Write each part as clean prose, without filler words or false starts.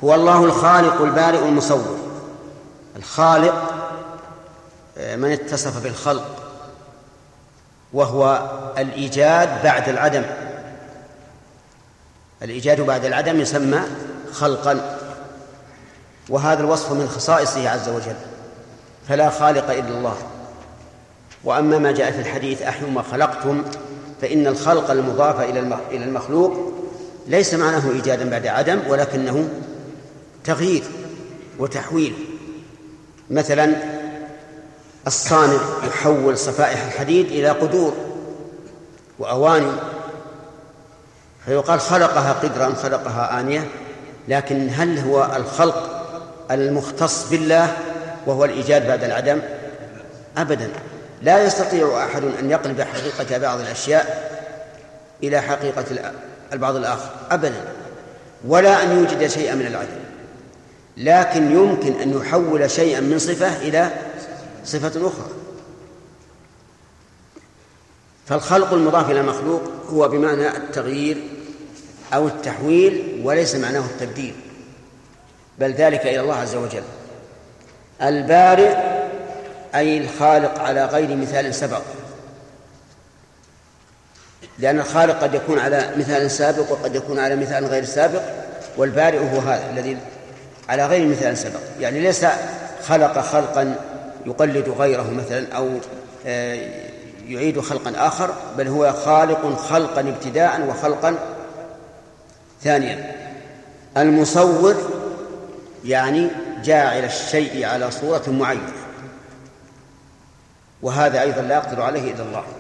هو الله الخالق البارئ المصور. الخالق من اتصف بالخلق، وهو الإيجاد بعد العدم. الإيجاد بعد العدم يسمى خلقا، وهذا الوصف من خصائصه عز وجل، فلا خالق إلا الله. وأما ما جاء في الحديث أحيوا ما خلقتم، فإن الخلق المضاف إلى المخلوق ليس معناه إيجادا بعد عدم، ولكنه تغيير وتحويل. مثلا الصانع يحول صفائح الحديد إلى قدور وأواني، فيقال خلقها قدرا، خلقها آنية، لكن هل هو الخلق المختص بالله وهو الإيجاد بعد العدم؟ أبدا. لا يستطيع أحد أن يقلب حقيقة بعض الأشياء إلى حقيقة البعض الآخر أبدا، ولا أن يوجد شيئا من العدم، لكن يمكن أن يحول شيئا من صفة إلى صفة أخرى. فالخلق المضاف إلى المخلوق هو بمعنى التغيير أو التحويل، وليس معناه التبديل، بل ذلك إلى الله عز وجل. البارئ أي الخالق على غير مثال سبق، لأن الخالق قد يكون على مثال سابق وقد يكون على مثال غير سابق، والبارئ هو هذا الذي على غير مثال سبق، يعني ليس خلق خلقا يقلد غيره مثلا أو يعيد خلقا آخر، بل هو خالق خلقا ابتداء وخلقا ثانيا. المصور يعني جاعل الشيء على صورة معينة، وهذا أيضا لا يقدر عليه إلا الله.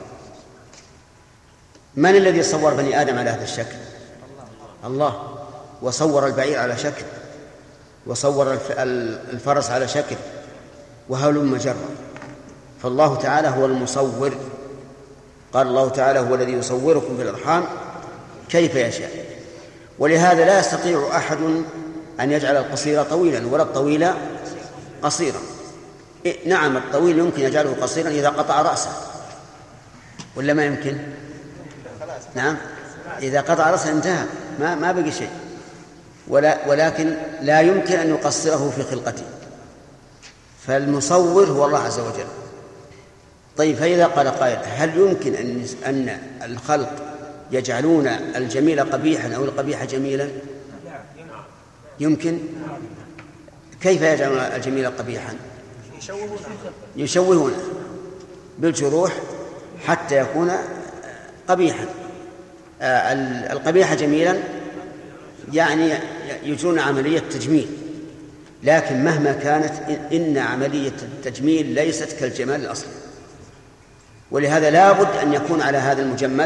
من الذي صور بني آدم على هذا الشكل؟ الله. وصور البعير على شكل، وصور الفرس على شكل، وهلم جرا. فالله تعالى هو المصور. قال الله تعالى هو الذي يصوركم في الأرحام كيف يشاء. ولهذا لا يستطيع أحد أن يجعل القصير طويلا ولا الطويل قصيرا. نعم الطويل يمكن يجعله قصيرا إذا قطع رأسه، ولا ما يمكن؟ نعم إذا قطع رأسه انتهى، ما بقي شيء. ولكن لا يمكن أن يقصره في خلقته. فالمصور هو الله عز وجل. طيب، فإذا قال قائل هل يمكن أن الخلق يجعلون الجميل قبيحا أو القبيح جميلا؟ يمكن. كيف يجعلون الجميل قبيحا؟ يشوهونه بالجروح حتى يكون قبيحا. القبيح جميلا يعني يجرون عملية تجميل، لكن مهما كانت إن عملية التجميل ليست كالجمال الأصلي. ولهذا لا بد أن يكون على هذا المجمل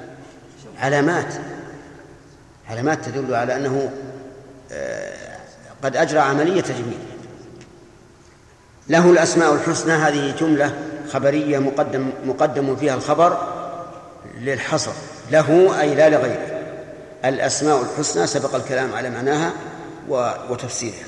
علامات تدل على أنه قد أجرى عملية تجميل. له الأسماء الحسنى، هذه جملة خبرية مقدم فيها الخبر للحصر. له أي لا لغيره. الأسماء الحسنى سبق الكلام على معناها وتفسيرها.